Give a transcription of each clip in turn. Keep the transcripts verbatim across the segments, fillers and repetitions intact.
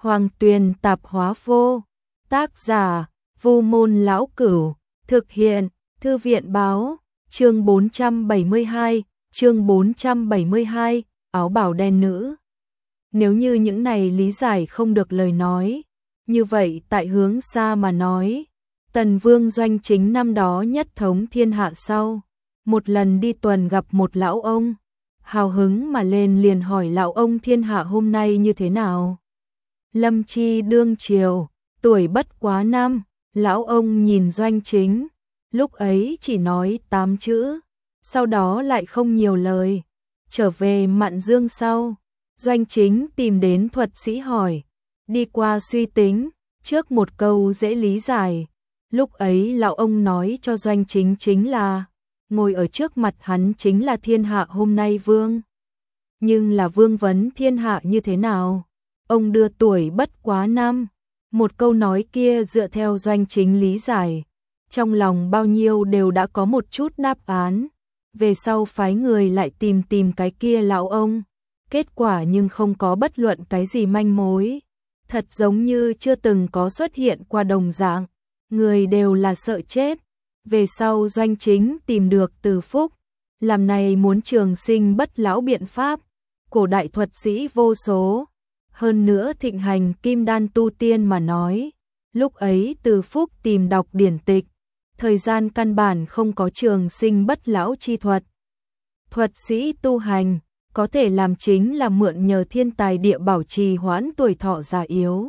Hoàng Tuyền Tạp Hóa Vô. Tác giả: Vu Môn Lão Cửu. Thực hiện: Thư viện báo. Chương bốn trăm bảy mươi hai, chương bốn trăm bảy mươi hai, áo bào đen nữ. Nếu như những này lý giải không được lời nói, như vậy tại hướng xa mà nói, Tần Vương Doanh Chính năm đó nhất thống thiên hạ sau, một lần đi tuần gặp một lão ông, hào hứng mà lên liền hỏi lão ông thiên hạ hôm nay như thế nào. Lâm Chi đương triều, tuổi bất quá năm, lão ông nhìn Doanh Chính, lúc ấy chỉ nói tám chữ, sau đó lại không nhiều lời. Trở về Mạn Dương sau, Doanh Chính tìm đến thuật sĩ hỏi, đi qua suy tính, trước một câu dễ lý giải. Lúc ấy lão ông nói cho Doanh Chính chính là, ngồi ở trước mặt hắn chính là thiên hạ hôm nay vương. Nhưng là vương vấn thiên hạ như thế nào? Ông đưa tuổi bất quá năm. Một câu nói kia dựa theo Doanh Chính lý giải, trong lòng bao nhiêu đều đã có một chút đáp án. Về sau phái người lại tìm tìm cái kia lão ông. Kết quả nhưng không có bất luận cái gì manh mối. Thật giống như chưa từng có xuất hiện qua đồng dạng. Người đều là sợ chết. Về sau Doanh Chính tìm được Từ Phúc, làm này muốn trường sinh bất lão biện pháp. Cổ đại thuật sĩ vô số, hơn nữa thịnh hành kim đan tu tiên mà nói. Lúc ấy Từ Phúc tìm đọc điển tịch, thời gian căn bản không có trường sinh bất lão chi thuật. Thuật sĩ tu hành, có thể làm chính là mượn nhờ thiên tài địa bảo trì hoãn tuổi thọ già yếu.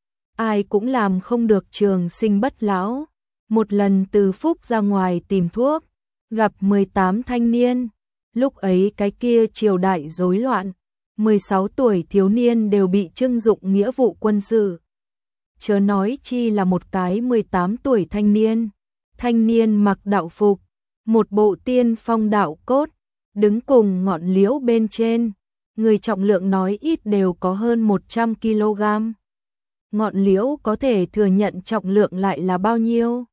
Ai cũng làm không được trường sinh bất lão. Một lần Từ Phúc ra ngoài tìm thuốc, gặp mười tám thanh niên. Lúc ấy cái kia triều đại rối loạn, mười sáu tuổi thiếu niên đều bị trưng dụng nghĩa vụ quân sự. Chớ nói chi là một cái mười tám tuổi thanh niên. Thanh niên mặc đạo phục, một bộ tiên phong đạo cốt, đứng cùng ngọn liễu bên trên. Người trọng lượng nói ít đều có hơn một trăm ki lô gam. Ngọn liễu có thể thừa nhận trọng lượng lại là bao nhiêu?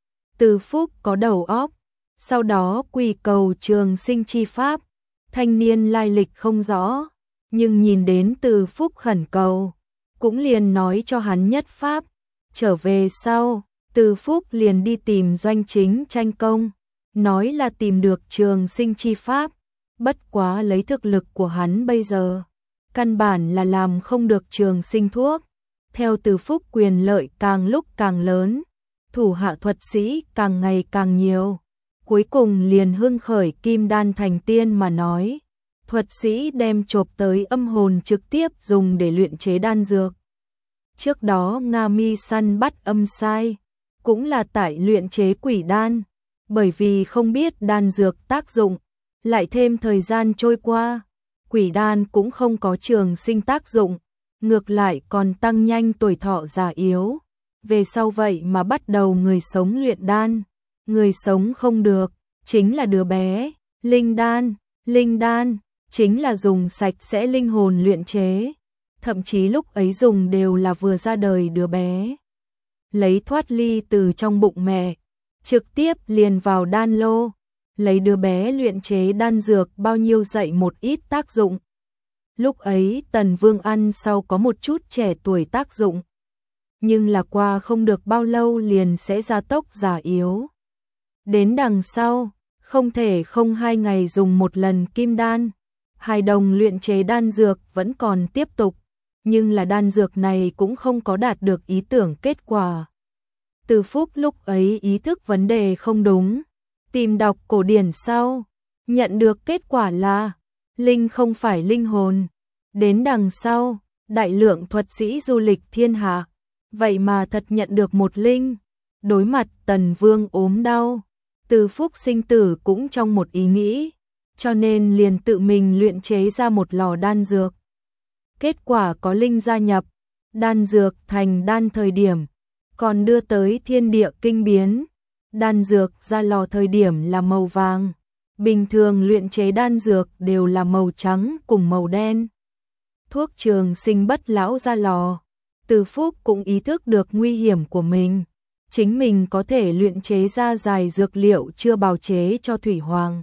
Từ Phúc có đầu óc, sau đó quỳ cầu trường sinh chi pháp. Thanh niên lai lịch không rõ, nhưng nhìn đến Từ Phúc khẩn cầu, cũng liền nói cho hắn nhất pháp. Trở về sau, Từ Phúc liền đi tìm Doanh Chính tranh công, nói là tìm được trường sinh chi pháp. Bất quá lấy thực lực của hắn bây giờ, căn bản là làm không được trường sinh thuốc. Theo Từ Phúc quyền lợi càng lúc càng lớn, thủ hạ thuật sĩ càng ngày càng nhiều, cuối cùng liền hưng khởi kim đan thành tiên mà nói. Thuật sĩ đem chộp tới âm hồn trực tiếp dùng để luyện chế đan dược. Trước đó Nga Mi săn bắt âm sai, cũng là tại luyện chế quỷ đan, bởi vì không biết đan dược tác dụng, lại thêm thời gian trôi qua, quỷ đan cũng không có trường sinh tác dụng, ngược lại còn tăng nhanh tuổi thọ già yếu. Về sau vậy mà bắt đầu người sống luyện đan, người sống không được, chính là đứa bé. Linh đan, linh đan, chính là dùng sạch sẽ linh hồn luyện chế, thậm chí lúc ấy dùng đều là vừa ra đời đứa bé. Lấy thoát ly từ trong bụng mẹ, trực tiếp liền vào đan lô, lấy đứa bé luyện chế đan dược bao nhiêu dạy một ít tác dụng. Lúc ấy Tần Vương ăn sau có một chút trẻ tuổi tác dụng, nhưng là qua không được bao lâu liền sẽ gia tốc già yếu. Đến đằng sau, không thể không hai ngày dùng một lần kim đan. Hai đồng luyện chế đan dược vẫn còn tiếp tục, nhưng là đan dược này cũng không có đạt được ý tưởng kết quả. Từ Phúc lúc ấy ý thức vấn đề không đúng, tìm đọc cổ điển sau, nhận được kết quả là linh không phải linh hồn. Đến đằng sau, đại lượng thuật sĩ du lịch thiên hạ, vậy mà thật nhận được một linh. Đối mặt Tần Vương ốm đau, Từ Phúc sinh tử cũng trong một ý nghĩ, cho nên liền tự mình luyện chế ra một lò đan dược. Kết quả có linh gia nhập, đan dược thành đan thời điểm, còn đưa tới thiên địa kinh biến. Đan dược ra lò thời điểm là màu vàng, bình thường luyện chế đan dược đều là màu trắng cùng màu đen. Thuốc trường sinh bất lão ra lò, Từ Phúc cũng ý thức được nguy hiểm của mình. Chính mình có thể luyện chế ra dài dược liệu chưa bào chế cho Thủy Hoàng.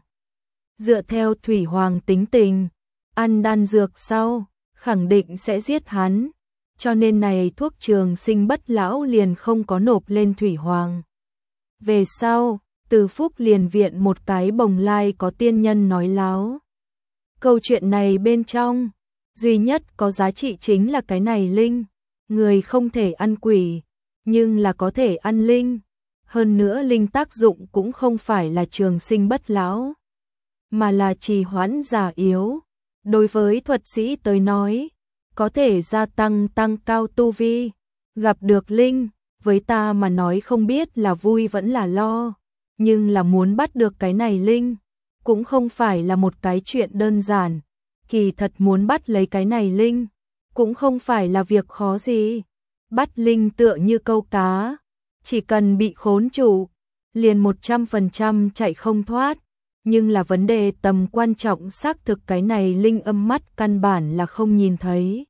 Dựa theo Thủy Hoàng tính tình, ăn đan dược sau, khẳng định sẽ giết hắn. cho nên này thuốc trường sinh bất lão liền không có nộp lên Thủy Hoàng. Về sau, Từ Phúc liền viện một cái bồng lai có tiên nhân nói láo. Câu chuyện này bên trong, duy nhất có giá trị chính là cái này linh. Người không thể ăn quỷ, nhưng là có thể ăn linh. Hơn nữa linh tác dụng cũng không phải là trường sinh bất lão, mà là trì hoãn già yếu. Đối với thuật sĩ tới nói, có thể gia tăng tăng cao tu vi. Gặp được linh, với ta mà nói không biết là vui vẫn là lo. Nhưng là muốn bắt được cái này linh, cũng không phải là một cái chuyện đơn giản. Kỳ thật muốn bắt lấy cái này linh, cũng không phải là việc khó gì. Bắt linh tựa như câu cá, chỉ cần bị khốn trụ, liền một trăm phần trăm chạy không thoát. Nhưng là vấn đề tầm quan trọng xác thực cái này linh âm mắt căn bản là không nhìn thấy.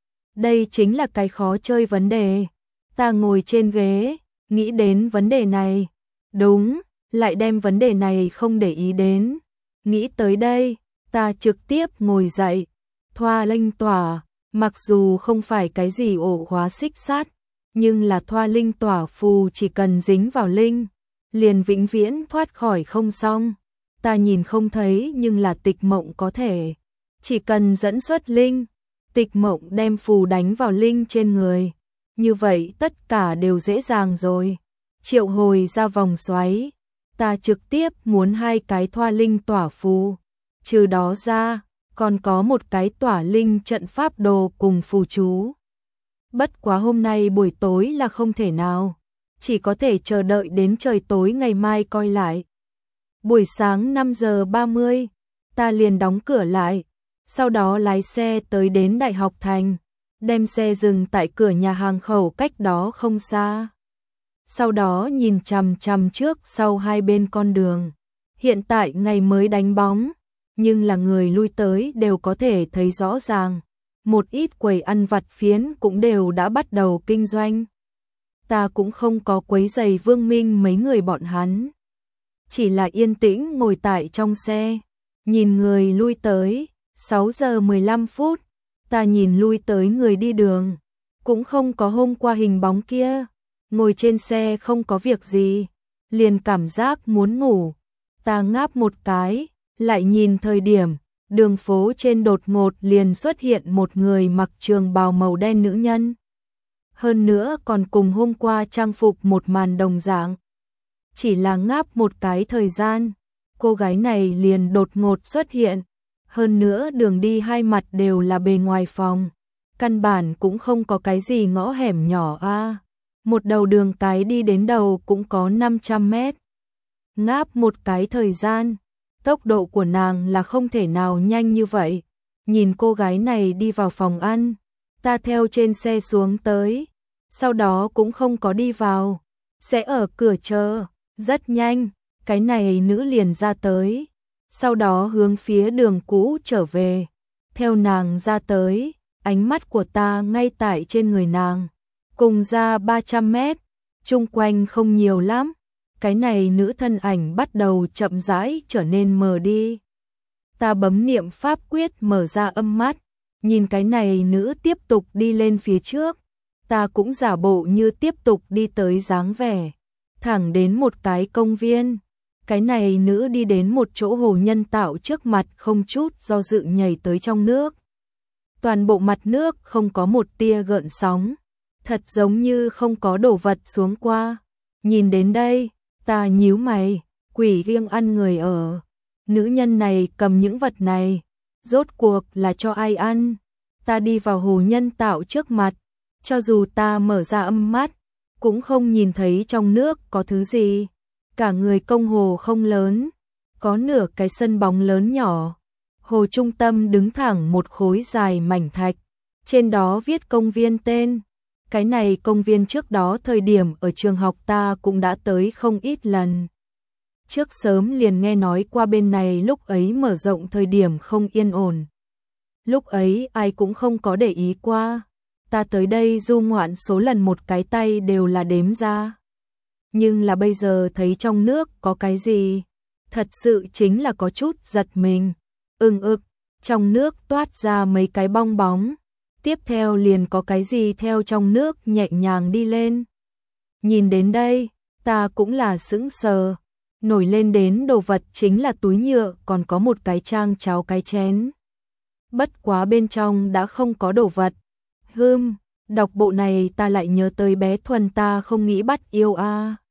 Đây chính là cái khó chơi vấn đề. Ta ngồi trên ghế, nghĩ đến vấn đề này. Đúng, lại đem vấn đề này không để ý đến. Nghĩ tới đây, ta trực tiếp ngồi dậy, thoa linh tỏa, mặc dù không phải cái gì ổ khóa xích sát, nhưng là thoa linh tỏa phù chỉ cần dính vào linh, liền vĩnh viễn thoát khỏi không xong. Ta nhìn không thấy nhưng là Tịch Mộng có thể. Chỉ cần dẫn xuất linh, Tịch Mộng đem phù đánh vào linh trên người. Như vậy tất cả đều dễ dàng rồi. Triệu hồi ra vòng xoáy. Ta trực tiếp muốn hai cái thoa linh tỏa phù. Trừ đó ra, còn có một cái tỏa linh trận pháp đồ cùng phù chú. Bất quá hôm nay buổi tối là không thể nào. Chỉ có thể chờ đợi đến trời tối ngày mai coi lại. Buổi sáng năm giờ ba mươi, ta liền đóng cửa lại, sau đó lái xe tới đến Đại học Thành, đem xe dừng tại cửa nhà hàng khẩu cách đó không xa. Sau đó nhìn chằm chằm trước sau hai bên con đường. Hiện tại ngày mới đánh bóng, nhưng là người lui tới đều có thể thấy rõ ràng. Một ít quầy ăn vặt phiến cũng đều đã bắt đầu kinh doanh. Ta cũng không có quấy rầy Vương Minh mấy người bọn hắn. Chỉ là yên tĩnh ngồi tại trong xe, nhìn người lui tới. Sáu giờ mười lăm phút, ta nhìn lui tới người đi đường, cũng không có hôm qua hình bóng kia. Ngồi trên xe không có việc gì, liền cảm giác muốn ngủ. Ta ngáp một cái, lại nhìn thời điểm, đường phố trên đột ngột liền xuất hiện một người mặc trường bào màu đen nữ nhân. Hơn nữa còn cùng hôm qua trang phục một màn đồng dạng. Chỉ là ngáp một cái thời gian, cô gái này liền đột ngột xuất hiện. Hơn nữa đường đi hai mặt đều là bề ngoài phòng. Căn bản cũng không có cái gì ngõ hẻm nhỏ a. À. Một đầu đường cái đi đến đầu cũng có năm trăm mét. Ngáp một cái thời gian, tốc độ của nàng là không thể nào nhanh như vậy. Nhìn cô gái này đi vào phòng ăn, ta theo trên xe xuống tới, sau đó cũng không có đi vào, sẽ ở cửa chờ. Rất nhanh, cái này nữ liền ra tới, sau đó hướng phía đường cũ trở về. Theo nàng ra tới, ánh mắt của ta ngay tại trên người nàng. Cùng ra ba trăm mét, chung quanh không nhiều lắm. Cái này nữ thân ảnh bắt đầu chậm rãi trở nên mờ đi. Ta bấm niệm pháp quyết mở ra âm mắt, nhìn cái này nữ tiếp tục đi lên phía trước. Ta cũng giả bộ như tiếp tục đi tới dáng vẻ. Thẳng đến một cái công viên. Cái này nữ đi đến một chỗ hồ nhân tạo trước mặt, không chút do dự nhảy tới trong nước. Toàn bộ mặt nước không có một tia gợn sóng, thật giống như không có đồ vật xuống qua. Nhìn đến đây, ta nhíu mày, quỷ riêng ăn người ở. Nữ nhân này cầm những vật này, rốt cuộc là cho ai ăn? Ta đi vào hồ nhân tạo trước mặt, cho dù ta mở ra âm mắt, cũng không nhìn thấy trong nước có thứ gì. Cả người công hồ không lớn, có nửa cái sân bóng lớn nhỏ. Hồ trung tâm đứng thẳng một khối dài mảnh thạch, trên đó viết công viên tên. Cái này công viên trước đó thời điểm ở trường học ta cũng đã tới không ít lần. Trước sớm liền nghe nói qua bên này lúc ấy mở rộng thời điểm không yên ổn. Lúc ấy ai cũng không có để ý qua. Ta tới đây du ngoạn số lần một cái tay đều là đếm ra. Nhưng là bây giờ thấy trong nước có cái gì, thật sự chính là có chút giật mình. Ưng ực, trong nước toát ra mấy cái bong bóng. tiếp theo liền có cái gì theo trong nước nhẹ nhàng đi lên. Nhìn đến đây, ta cũng là sững sờ, nổi lên đến đồ vật chính là túi nhựa còn có một cái trang cháo cái chén. Bất quá bên trong đã không có đồ vật. Hừm, đọc bộ này ta lại nhớ tới bé Thuần ta không nghĩ bắt yêu a.